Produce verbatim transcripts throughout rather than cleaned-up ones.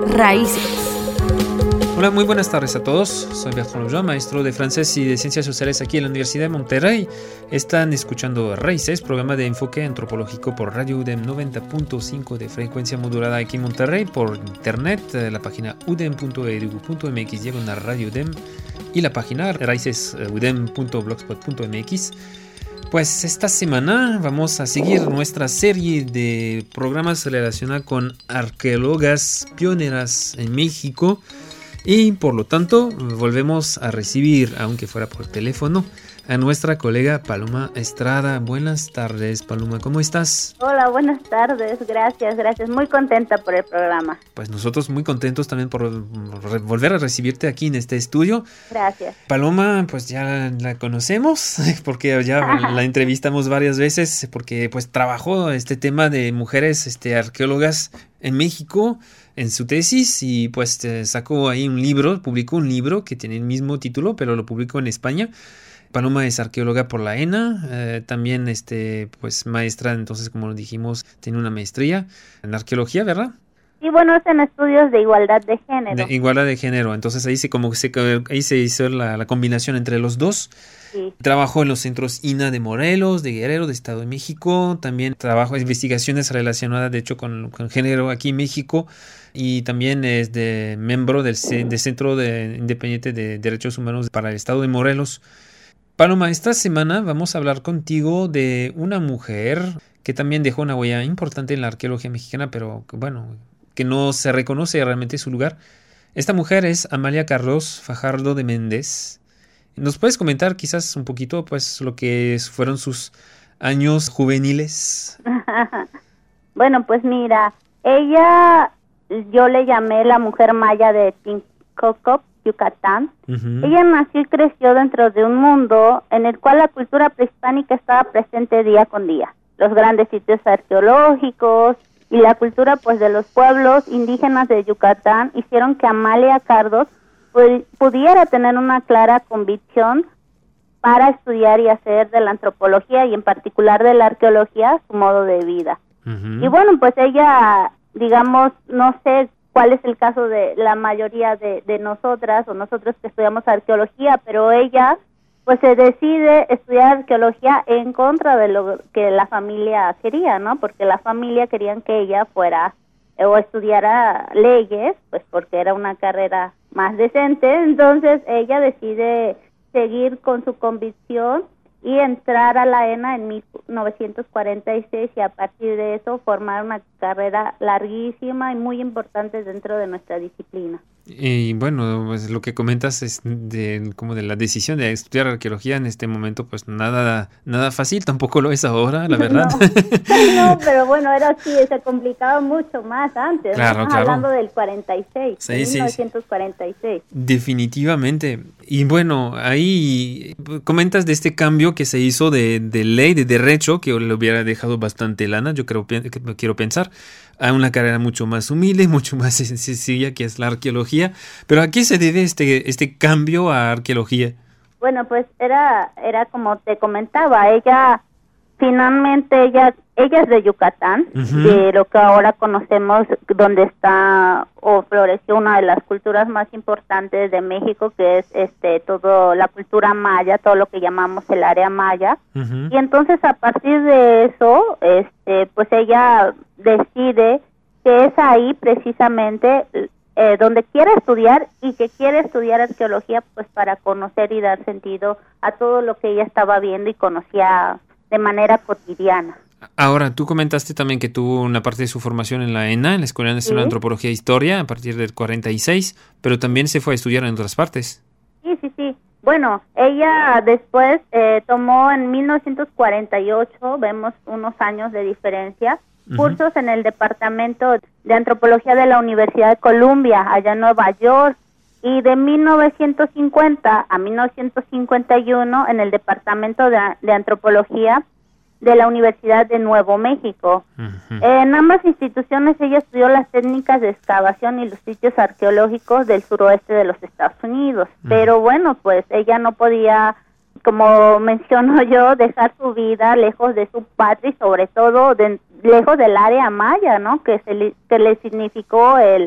Raíces. Hola, muy buenas tardes a todos. Soy Bertrand Lejean, maestro de francés y de ciencias sociales aquí en la Universidad de Monterrey. Están escuchando Raíces, programa de enfoque antropológico por Radio U D E M noventa punto cinco de frecuencia modulada aquí en Monterrey, por internet, la página udem punto edu punto mx, diagonal Radio U D E M, y la página raíces udem punto blogspot punto mx. Pues esta semana vamos a seguir nuestra serie de programas relacionados con arqueólogas pioneras en México. Y por lo tanto volvemos a recibir, aunque fuera por teléfono, a nuestra colega Paloma Estrada. Buenas tardes, Paloma, ¿cómo estás? Hola, buenas tardes, gracias, gracias. Muy contenta por el programa. Pues nosotros muy contentos también por volver a recibirte aquí en este estudio. Gracias. Paloma, pues ya la conocemos, porque ya la entrevistamos varias veces, porque pues trabajó este tema de mujeres este, arqueólogas en México en su tesis, y pues eh, sacó ahí un libro, publicó un libro que tiene el mismo título, pero lo publicó en España. Paloma es arqueóloga por la ENA, eh, también este, pues maestra, entonces como lo dijimos, tiene una maestría en arqueología, ¿verdad? Y bueno, es en estudios de igualdad de género. De igualdad de género, entonces ahí se, como se, ahí se hizo la, la combinación entre los dos. Sí. Trabajó en los centros I N A de Morelos, de Guerrero, de Estado de México. También trabajó en investigaciones relacionadas, de hecho, con, con género aquí en México. Y también es de miembro del, del Centro de, Independiente de Derechos Humanos para el Estado de Morelos. Paloma, esta semana vamos a hablar contigo de una mujer que también dejó una huella importante en la arqueología mexicana, pero bueno, que no se reconoce realmente su lugar. Esta mujer es Amalia Carlos Fajardo de Méndez. ¿Nos puedes comentar quizás un poquito pues lo que fueron sus años juveniles? Bueno, pues mira, ella, yo le llamé la mujer maya de Tincococ, Yucatán. Uh-huh. Ella nació y creció dentro de un mundo en el cual la cultura prehispánica estaba presente día con día. Los grandes sitios arqueológicos y la cultura pues de los pueblos indígenas de Yucatán hicieron que Amalia Carlos pudiera tener una clara convicción para estudiar y hacer de la antropología y en particular de la arqueología su modo de vida. Uh-huh. Y bueno, pues ella, digamos, no sé cuál es el caso de la mayoría de, de nosotras o nosotros que estudiamos arqueología, pero ella pues se decide estudiar arqueología en contra de lo que la familia quería, ¿no? Porque la familia querían que ella fuera o estudiara leyes, pues porque era una carrera más decente. Entonces ella decide seguir con su convicción y entrar a la ENA en mil novecientos cuarenta y seis, y a partir de eso formar una carrera larguísima y muy importante dentro de nuestra disciplina. Y bueno, pues lo que comentas es de como de la decisión de estudiar arqueología en este momento, pues nada nada fácil, tampoco lo es ahora, la verdad. No, no, pero bueno, era así, se complicaba mucho más antes. Claro, ¿no? claro. Hablando del cuarenta y seis, sí, de sí, mil novecientos cuarenta y seis. Definitivamente. Y bueno, ahí comentas de este cambio que se hizo de, de ley, de derecho, que le hubiera dejado bastante lana, yo creo, que quiero pensar, a una carrera mucho más humilde, mucho más sencilla, que es la arqueología. Pero ¿a qué se debe este este cambio a arqueología? Bueno, pues era era como te comentaba, ella finalmente ella ella es de Yucatán, uh-huh. de lo que ahora conocemos, donde está o floreció una de las culturas más importantes de México, que es este todo la cultura maya, todo lo que llamamos el área maya. Uh-huh. Y entonces a partir de eso, este pues ella decide que es ahí precisamente eh, donde quiere estudiar, y que quiere estudiar arqueología pues para conocer y dar sentido a todo lo que ella estaba viendo y conocía de manera cotidiana. Ahora, tú comentaste también que tuvo una parte de su formación en la ENA, en la Escuela Nacional de Antropología e Historia, a partir del cuarenta y seis, pero también se fue a estudiar en otras partes. Sí, sí, sí. Bueno, ella después eh, tomó en mil novecientos cuarenta y ocho, vemos unos años de diferencia, uh-huh. cursos en el Departamento de Antropología de la Universidad de Columbia, allá en Nueva York, y de mil novecientos cincuenta a mil novecientos cincuenta y uno en el Departamento de, de Antropología de la Universidad de Nuevo México. Uh-huh. En ambas instituciones ella estudió las técnicas de excavación y los sitios arqueológicos del suroeste de los Estados Unidos. Uh-huh. Pero bueno, pues ella no podía, como menciono yo, dejar su vida lejos de su patria y sobre todo de, lejos del área maya, ¿no? Que se le, que le significó el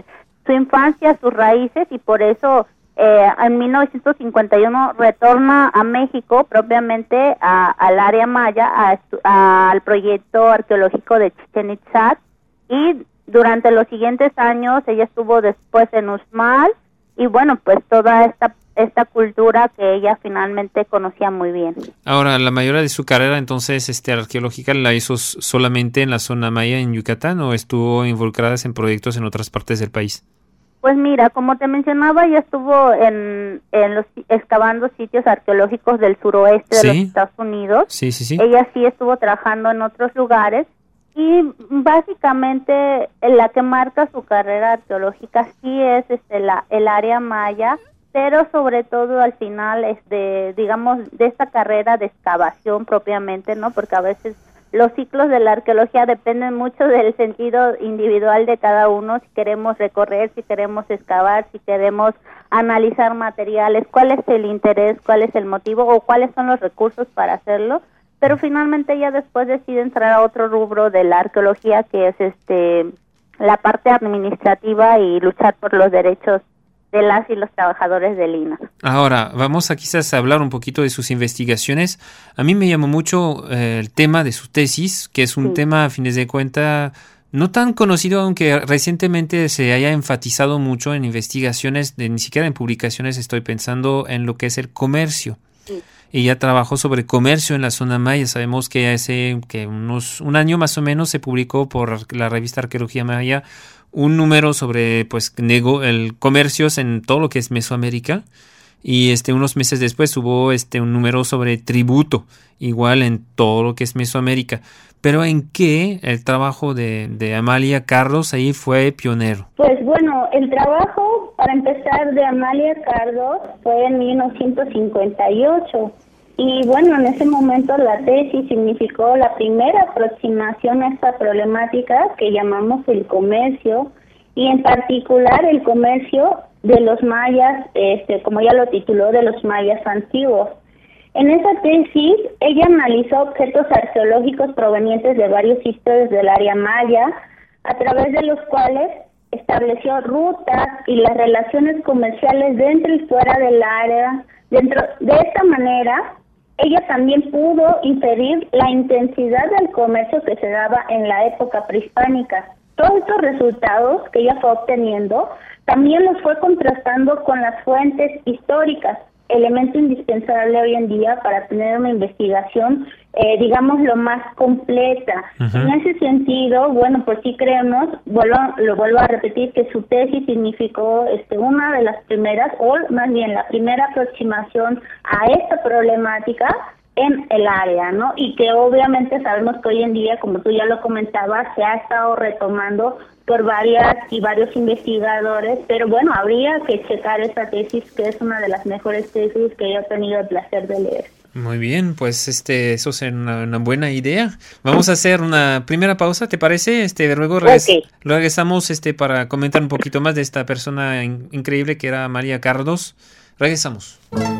su infancia, sus raíces, y por eso eh, en mil novecientos cincuenta y uno retorna a México, propiamente a, al área maya, a, a, al proyecto arqueológico de Chichén Itzá, y durante los siguientes años ella estuvo después en Uxmal, y bueno, pues toda esta esta cultura que ella finalmente conocía muy bien. Ahora, la mayoría de su carrera entonces este arqueológica la hizo solamente en la zona maya en Yucatán, ¿o estuvo involucrada en proyectos en otras partes del país? Pues mira, como te mencionaba, ella estuvo en, en los excavando sitios arqueológicos del suroeste ¿Sí? de los Estados Unidos. Sí, sí, sí. Ella sí estuvo trabajando en otros lugares, y básicamente la que marca su carrera arqueológica sí es este la el área maya, pero sobre todo al final es de, digamos, de esta carrera de excavación propiamente, ¿no? Porque a veces los ciclos de la arqueología dependen mucho del sentido individual de cada uno, si queremos recorrer, si queremos excavar, si queremos analizar materiales, cuál es el interés, cuál es el motivo o cuáles son los recursos para hacerlo, pero finalmente ella después decide entrar a otro rubro de la arqueología, que es este la parte administrativa y luchar por los derechos de las y los trabajadores del I N A. Ahora, vamos a quizás hablar un poquito de sus investigaciones. A mí me llamó mucho eh, el tema de su tesis, que es un sí. tema, a fines de cuentas, no tan conocido, aunque recientemente se haya enfatizado mucho en investigaciones, de, ni siquiera en publicaciones, estoy pensando en lo que es el comercio. Sí. Ella trabajó sobre comercio en la zona maya. Sabemos que hace que unos un año más o menos se publicó por la revista Arqueología Maya un número sobre pues nego, el comercios en todo lo que es Mesoamérica, y este unos meses después hubo este un número sobre tributo, igual en todo lo que es Mesoamérica. Pero ¿en qué el trabajo de, de Amalia Cardos ahí fue pionero? Pues bueno, el trabajo, para empezar, de Amalia Cardos fue en mil novecientos cincuenta y ocho. Y bueno, en ese momento la tesis significó la primera aproximación a esta problemática que llamamos el comercio, y en particular el comercio de los mayas, este, como ya lo tituló, de los mayas antiguos. En esa tesis, ella analizó objetos arqueológicos provenientes de varios sitios del área maya, a través de los cuales estableció rutas y las relaciones comerciales dentro y fuera del área. Dentro de esta manera, ella también pudo inferir la intensidad del comercio que se daba en la época prehispánica. Todos estos resultados que ella fue obteniendo también los fue contrastando con las fuentes históricas, elemento indispensable hoy en día para tener una investigación, eh, digamos, lo más completa. Uh-huh. En ese sentido, bueno, pues sí creemos, vuelvo, lo vuelvo a repetir, que su tesis significó este, una de las primeras, o más bien la primera aproximación a esta problemática en el área, ¿no? Y que obviamente sabemos que hoy en día, como tú ya lo comentabas, se ha estado retomando por varias y varios investigadores, pero bueno, habría que checar esta tesis, que es una de las mejores tesis que yo he tenido el placer de leer. Muy bien, pues este eso es una, una buena idea. Vamos a hacer una primera pausa, ¿te parece? Este luego regres- okay. regresamos este para comentar un poquito más de esta persona in- increíble que era Amalia Cardos. Regresamos.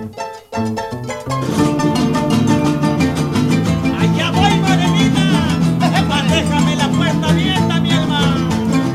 Allá voy, morenita, déjame la puerta abierta, mi hermano.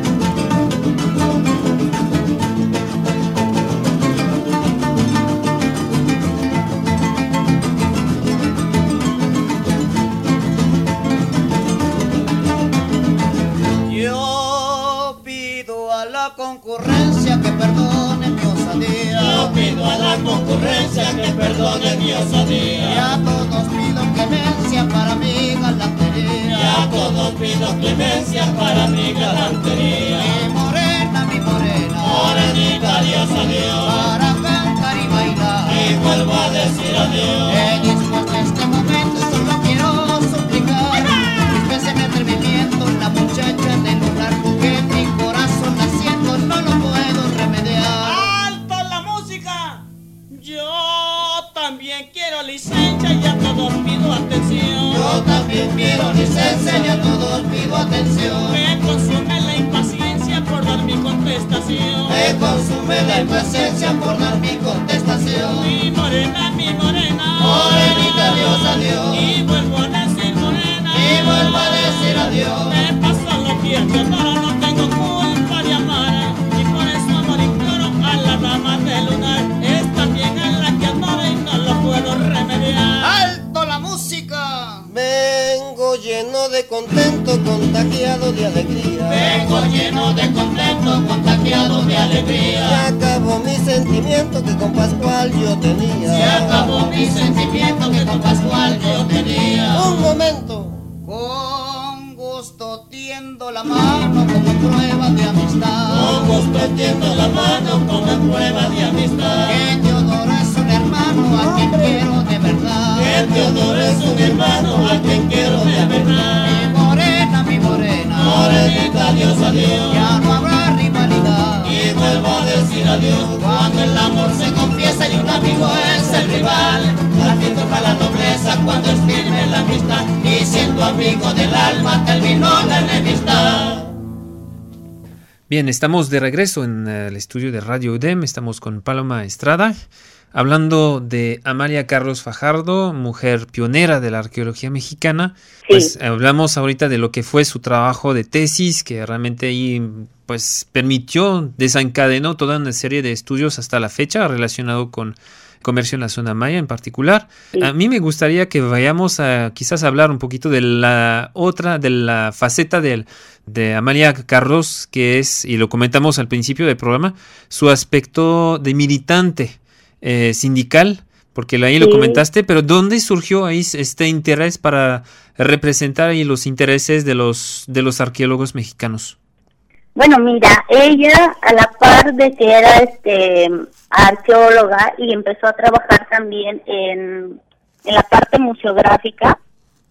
Yo pido a la concurrencia que perdone mi osadía. Yo pido a la concurrencia que perdone mi osadía. Y a todos pido clemencia para mi galantería. Y a todos pido clemencia para mi galantería. Mi morena, mi morena, morenita, Dios adiós. Para cantar y bailar, y vuelvo a decir adiós. He dispuesto este momento, solo quiero suplicar. Dispénseme atrevimiento, la muchacha del lugar, que mi corazón naciendo no lo puedo remediar. ¡Alto la música! Yo también quiero licencia y a todos pido atención. Yo también quiero licencia y a todos pido atención. Me consume la impaciencia por dar mi contestación. Me consume la impaciencia por dar mi contestación. Mi morena, mi morena, morenita, Dios adiós. Y vuelvo a decir morena, y vuelvo a decir adiós. Me paso los días que ahora no tengo culpa de amar, y por eso contagiado de alegría. Vengo lleno de contento, contagiado de alegría. Se acabó mi sentimiento que con Pascual yo tenía. Se acabó mi sentimiento que con Pascual yo tenía. Un momento. Con gusto tiendo la mano como prueba de amistad. Con gusto tiendo la mano como prueba de amistad. Que Teodoro es un hermano a quien quiero de verdad. Que Teodoro es un hermano a quien quiero de verdad. Mi morena, mi morena, morenita, Dios adiós. ya no habrá rivalidad. Y vuelvo a decir adiós. Cuando el amor se confiesa y un amigo es el rival, así toca la nobleza cuando es firme la amistad. Y siendo amigo del alma terminó la enemistad. Bien, estamos de regreso en el estudio de Radio U D E M. Estamos con Paloma Estrada, hablando de Amalia Carlos Fajardo, mujer pionera de la arqueología mexicana. Sí. Pues hablamos ahorita de lo que fue su trabajo de tesis, que realmente ahí pues permitió, desencadenó toda una serie de estudios hasta la fecha relacionado con comercio en la zona maya en particular. Sí. A mí me gustaría que vayamos a quizás hablar un poquito de la otra, de la faceta del, de Amalia Carlos, que es, y lo comentamos al principio del programa, su aspecto de militante eh, sindical, porque ahí sí. Lo comentaste, pero ¿dónde surgió ahí este interés para representar ahí los intereses de los, de los arqueólogos mexicanos? Bueno, mira, ella a la par de que era este arqueóloga y empezó a trabajar también en, en la parte museográfica,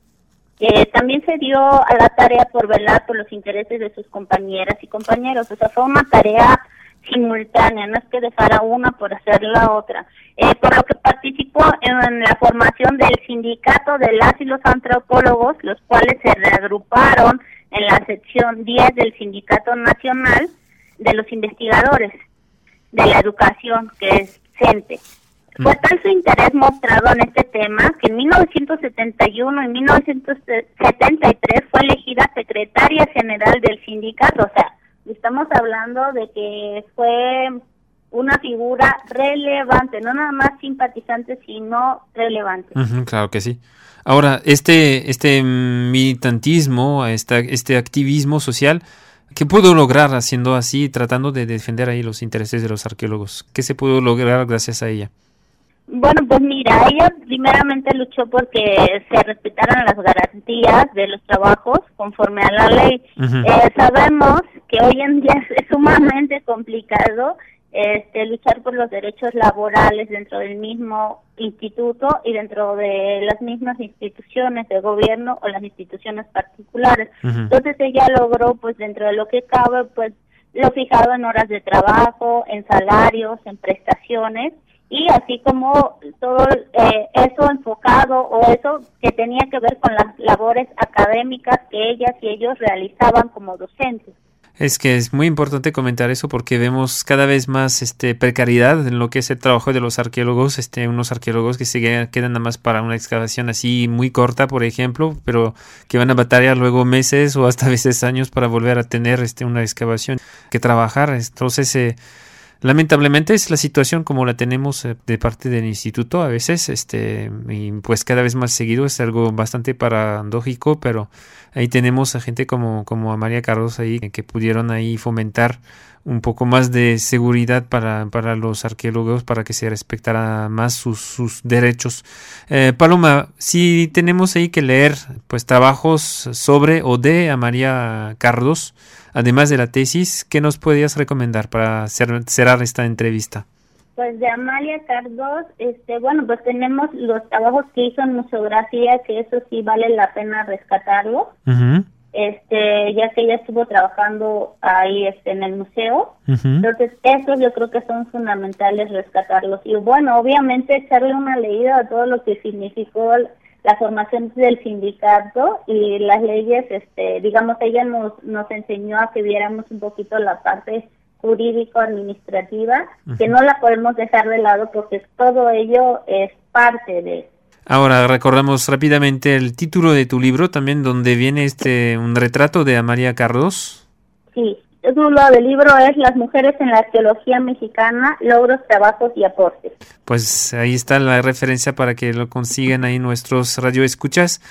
eh, también se dio a la tarea por velar por los intereses de sus compañeras y compañeros. O sea, fue una tarea simultánea, no es que dejara una por hacer la otra. Eh, por lo que participó en la formación del sindicato de las y los antropólogos, los cuales se reagruparon en la sección diez del Sindicato Nacional de los Investigadores de la Educación, que es CENTE. Fue tal su interés mostrado en este tema que en mil novecientos setenta y uno y mil novecientos setenta y tres fue elegida secretaria general del sindicato. O sea, estamos hablando de que fue una figura relevante, no nada más simpatizante, sino relevante. Uh-huh, claro que sí. Ahora, este este militantismo, este, este activismo social, ¿qué pudo lograr haciendo así, tratando de defender ahí los intereses de los arqueólogos? ¿Qué se pudo lograr gracias a ella? Bueno, pues mira, ella primeramente luchó porque se respetaran las garantías de los trabajos conforme a la ley. Uh-huh. Eh, sabemos que hoy en día es sumamente complicado este luchar por los derechos laborales dentro del mismo instituto y dentro de las mismas instituciones de gobierno o las instituciones particulares. Uh-huh. Entonces ella logró, pues dentro de lo que cabe, pues lo fijado en horas de trabajo, en salarios, en prestaciones, y así como todo eh, eso enfocado o eso que tenía que ver con las labores académicas que ellas y ellos realizaban como docentes. Es que es muy importante comentar eso porque vemos cada vez más este precariedad en lo que es el trabajo de los arqueólogos, este unos arqueólogos que se quedan nada más para una excavación así muy corta, por ejemplo, pero que van a batallar luego meses o hasta veces años para volver a tener este una excavación que trabajar. Entonces, eh, lamentablemente es la situación como la tenemos eh, de parte del instituto a veces, este y pues cada vez más seguido es algo bastante paradójico, pero ahí tenemos a gente como, como Amalia Carlos ahí que pudieron ahí fomentar un poco más de seguridad para, para los arqueólogos, para que se respetara más sus, sus derechos. Eh, Paloma, si tenemos ahí que leer pues trabajos sobre o de Amalia Carlos, además de la tesis, ¿qué nos podrías recomendar para cerrar esta entrevista? Pues de Amalia Cardos, este, bueno, pues tenemos los trabajos que hizo en museografía, que eso sí vale la pena rescatarlo. Uh-huh. Este, ya que ella estuvo trabajando ahí este, en el museo. Uh-huh. Entonces, esos yo creo que son fundamentales rescatarlos. Y bueno, obviamente echarle una leída a todo lo que significó la formación del sindicato y las leyes, este, digamos, ella nos, nos enseñó a que viéramos un poquito la parte jurídico-administrativa, uh-huh. que no la podemos dejar de lado porque todo ello es parte de... Ahora recordamos rápidamente el título de tu libro también, donde viene este un retrato de Amalia Carlos. Sí, el título del libro es Las mujeres en la arqueología mexicana, logros, trabajos y aportes. Pues ahí está la referencia para que lo consigan ahí nuestros radioescuchas.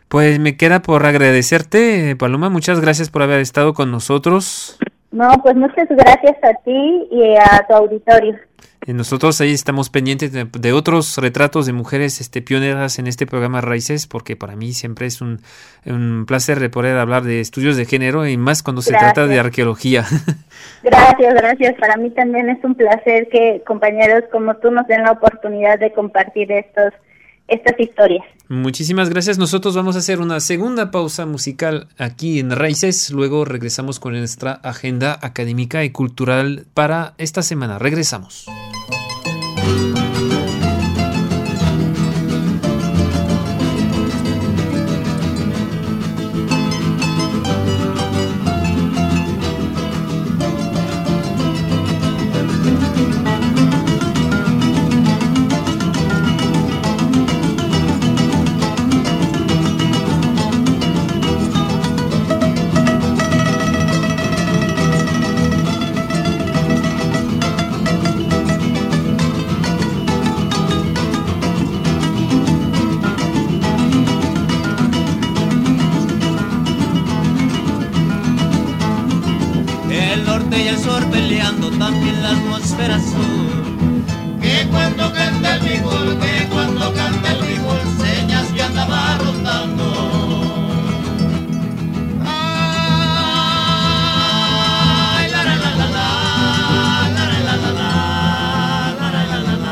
Pues me queda por agradecerte, Paloma. Muchas gracias por haber estado con nosotros. No, pues muchas gracias a ti y a tu auditorio. Y nosotros ahí estamos pendientes de, de otros retratos de mujeres este, pioneras en este programa Raíces, porque para mí siempre es un, un placer de poder hablar de estudios de género y más cuando Gracias. se trata de arqueología. Gracias, gracias. Para mí también es un placer que compañeros como tú nos den la oportunidad de compartir estos estas historias. Muchísimas gracias. Nosotros vamos a hacer una segunda pausa musical aquí en Raíces. Luego regresamos con nuestra agenda académica y cultural para esta semana. Regresamos. Peleando también la atmósfera azul. Que cuando canta el frijol, que cuando canta el frijol, señas que andaba rondando. Ay, la la la la la, la la la la la, la la la la la.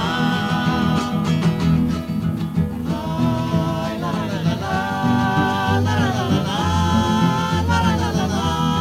Ay, la la la la la, la la la la la, la la la la la.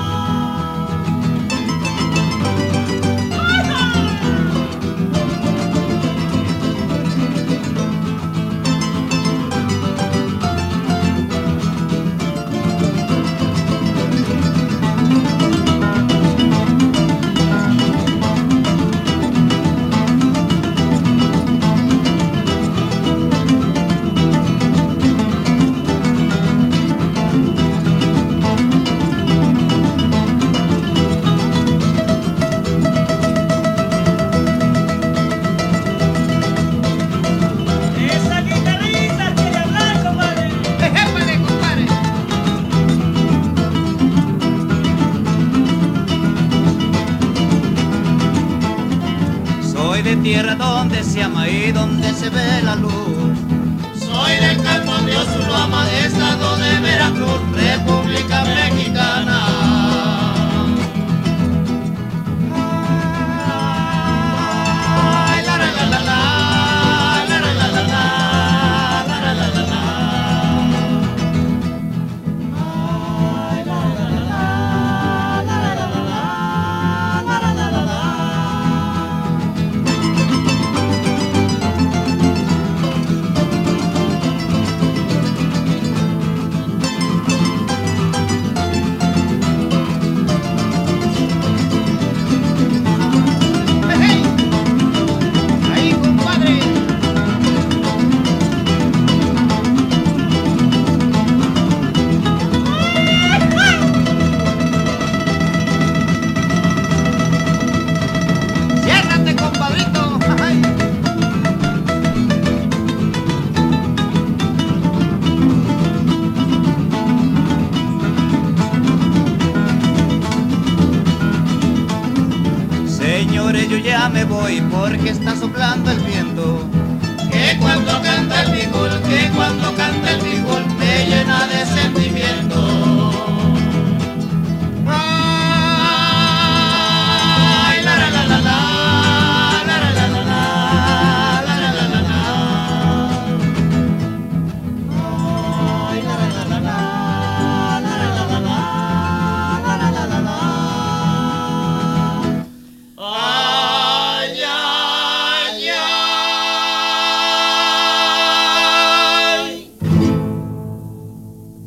Tierra donde se ama y donde se ve la luz. Soy del cantón de Osulama, estado de Veracruz, República Mexicana. Ay, la la la la la, la la la la la, la la la la la. Ay, la la la la, la la la la la, la la la la la. Yo ya me voy porque está soplando el viento. Que cuando canta el frijol, que cuando canta el frijol me llena de sentimiento. Ay, la la la la la, la la la la la, la la la la la. Ay, la la la la la, la la la la la, la la la la la.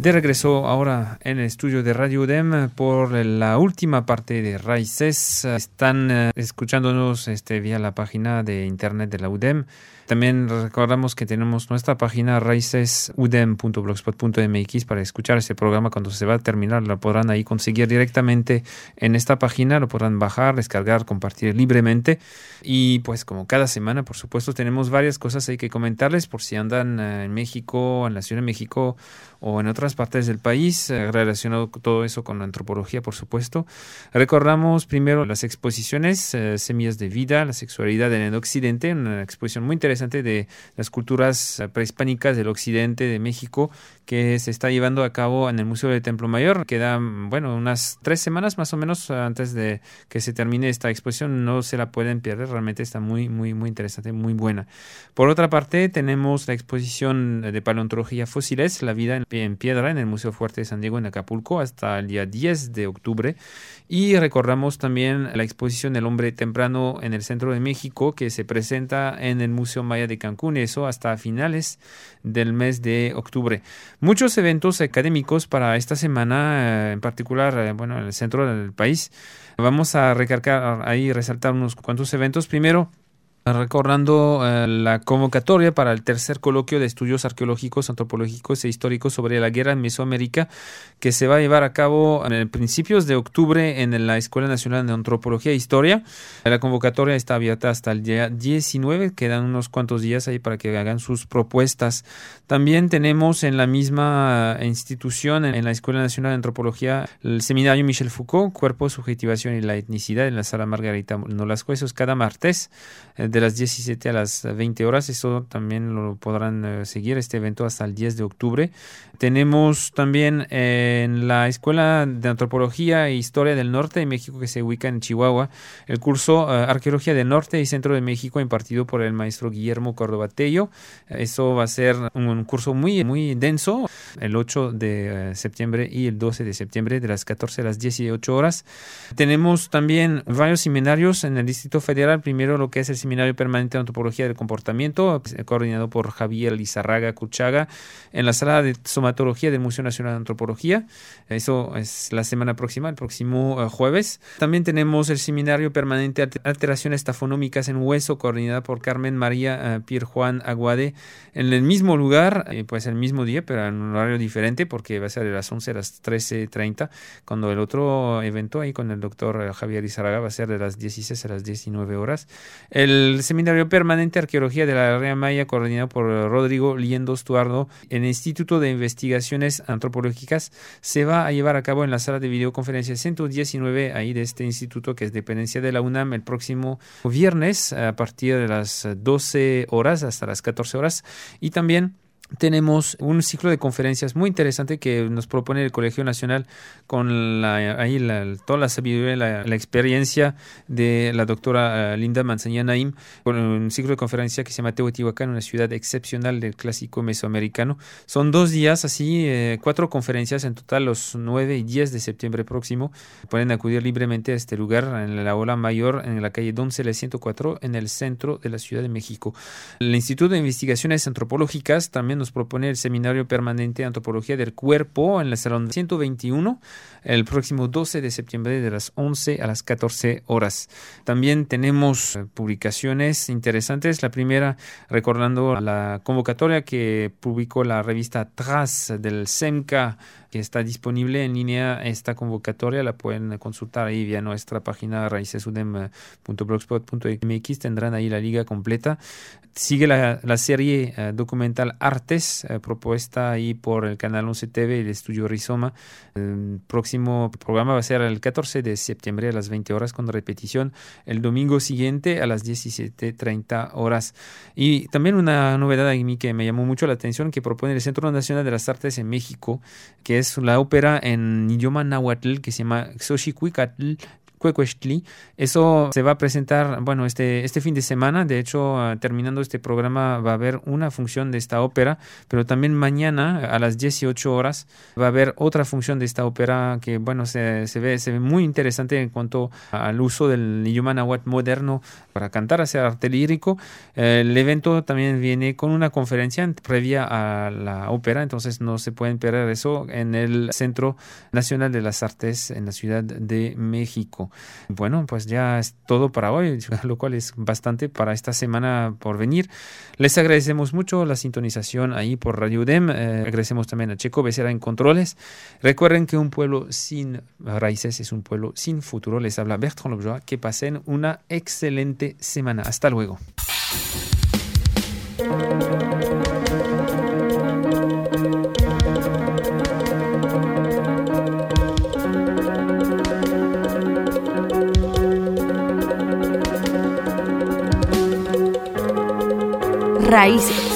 De regreso ahora en el estudio de Radio U D E M por la última parte de Raíces. Están uh, escuchándonos este, vía la página de internet de la U D E M. También recordamos que tenemos nuestra página raíces u d e m punto blogspot punto m x para escuchar este programa cuando se va a terminar. Lo podrán ahí conseguir directamente en esta página, lo podrán bajar, descargar, compartir libremente. Y pues como cada semana, por supuesto, tenemos varias cosas ahí que comentarles por si andan en México, en la Ciudad de México o en otras partes del país, eh, relacionado todo eso con la antropología, por supuesto. Recordamos primero las exposiciones, eh, Semillas de Vida, la sexualidad en el Occidente, una exposición muy interesante de las culturas prehispánicas del occidente de México que se está llevando a cabo en el Museo del Templo Mayor. Quedan, bueno, unas tres semanas más o menos antes de que se termine esta exposición. No se la pueden perder, realmente está muy, muy, muy interesante, muy buena. Por otra parte, tenemos la exposición de paleontología fósiles, la vida en piedra, en el Museo Fuerte de San Diego en Acapulco hasta el día diez de octubre. Y recordamos también la exposición El Hombre Temprano en el Centro de México, que se presenta en el Museo Maya de Cancún, eso hasta finales del mes de octubre. Muchos eventos académicos para esta semana, en particular, bueno, en el centro del país. Vamos a recargar ahí, resaltar unos cuantos eventos. Primero, recordando uh, la convocatoria para el tercer coloquio de estudios arqueológicos, antropológicos e históricos sobre la guerra en Mesoamérica, que se va a llevar a cabo en principios de octubre en la Escuela Nacional de Antropología e Historia. La convocatoria está abierta hasta el día diecinueve, quedan unos cuantos días ahí para que hagan sus propuestas. También tenemos en la misma institución, en la Escuela Nacional de Antropología, el seminario Michel Foucault, Cuerpo, Subjetivación y la Etnicidad, en la sala Margarita Nolasco. Eso es cada martes, eh, de las diecisiete a las veinte horas. Eso también lo podrán eh, seguir, este evento, hasta el diez de octubre. Tenemos también eh, en la Escuela de Antropología e Historia del Norte de México, que se ubica en Chihuahua, el curso eh, Arqueología del Norte y Centro de México, impartido por el maestro Guillermo Córdoba Tello. Eso va a ser un, un curso muy, muy denso, el ocho de septiembre y el doce de septiembre, de las catorce a las dieciocho horas. Tenemos también varios seminarios en el Distrito Federal. Primero, lo que es el Seminario Permanente de Antropología del Comportamiento, coordinado por Javier Lizarraga Curchaga, en la sala de somatología del Museo Nacional de Antropología. Eso es la semana próxima, el próximo uh, jueves. También tenemos el Seminario Permanente de Alteraciones Tafonómicas en Hueso, coordinada por Carmen María uh, Pierre Juan Aguade, en el mismo lugar, eh, pues el mismo día, pero en un horario diferente, porque va a ser de las once a las trece treinta, cuando el otro evento ahí con el doctor Javier Lizarraga va a ser de las dieciséis a las diecinueve horas. El Seminario Permanente de Arqueología de la Ría Maya, coordinado por Rodrigo Liendo Estuardo, en el Instituto de Investigaciones Antropológicas, se va a llevar a cabo en la sala de videoconferencia ciento diecinueve, ahí de este instituto, que es dependencia de la UNAM, el próximo viernes a partir de las doce horas hasta las catorce horas. Y también tenemos un ciclo de conferencias muy interesante que nos propone el Colegio Nacional con la, ahí la, toda la sabiduría, la, la experiencia de la doctora uh, Linda Manzanilla Naim, con un ciclo de conferencia que se llama Teotihuacán, una ciudad excepcional del clásico mesoamericano. Son dos días, así, eh, cuatro conferencias en total, los nueve y diez de septiembre próximo. Pueden acudir libremente a este lugar en la Ola Mayor, en la calle Donceles ciento cuatro, en el centro de la Ciudad de México. El Instituto de Investigaciones Antropológicas también nos propone el Seminario Permanente de Antropología del Cuerpo en la Salón ciento veintiuno el próximo doce de septiembre, de las once a las catorce horas. También tenemos publicaciones interesantes. La primera, recordando la convocatoria que publicó la revista Tras del SEMCA, que está disponible en línea. Esta convocatoria la pueden consultar ahí vía nuestra página raíces u d e m punto blogspot punto m x. Tendrán ahí la liga completa. Sigue la, la serie uh, documental Artes, uh, propuesta ahí por el canal once T V y el estudio Rizoma. El próximo programa va a ser el catorce de septiembre a las veinte horas, con repetición el domingo siguiente a las diecisiete treinta horas. Y también una novedad a mí que me llamó mucho la atención, que propone el Centro Nacional de las Artes en México, que es la ópera en idioma náhuatl que se llama Xochicuicatl, Cuecuextli. Eso se va a presentar, bueno, este, este fin de semana. De hecho, uh, terminando este programa va a haber una función de esta ópera, pero también mañana a las dieciocho horas va a haber otra función de esta ópera que, bueno, se, se, ve, se ve muy interesante en cuanto al uso del idioma náhuatl moderno para cantar, hacer arte lírico. El evento también viene con una conferencia previa a la ópera, entonces no se pueden perder eso en el Centro Nacional de las Artes en la Ciudad de México. Bueno, pues ya es todo para hoy, lo cual es bastante para esta semana por venir. Les agradecemos mucho la sintonización ahí por Radio U D E M. Eh, agradecemos también a Checo Becerra en controles. Recuerden que un pueblo sin raíces es un pueblo sin futuro. Les habla Bertrand Lobjoa. Que pasen una excelente semana. Hasta luego. Raíces.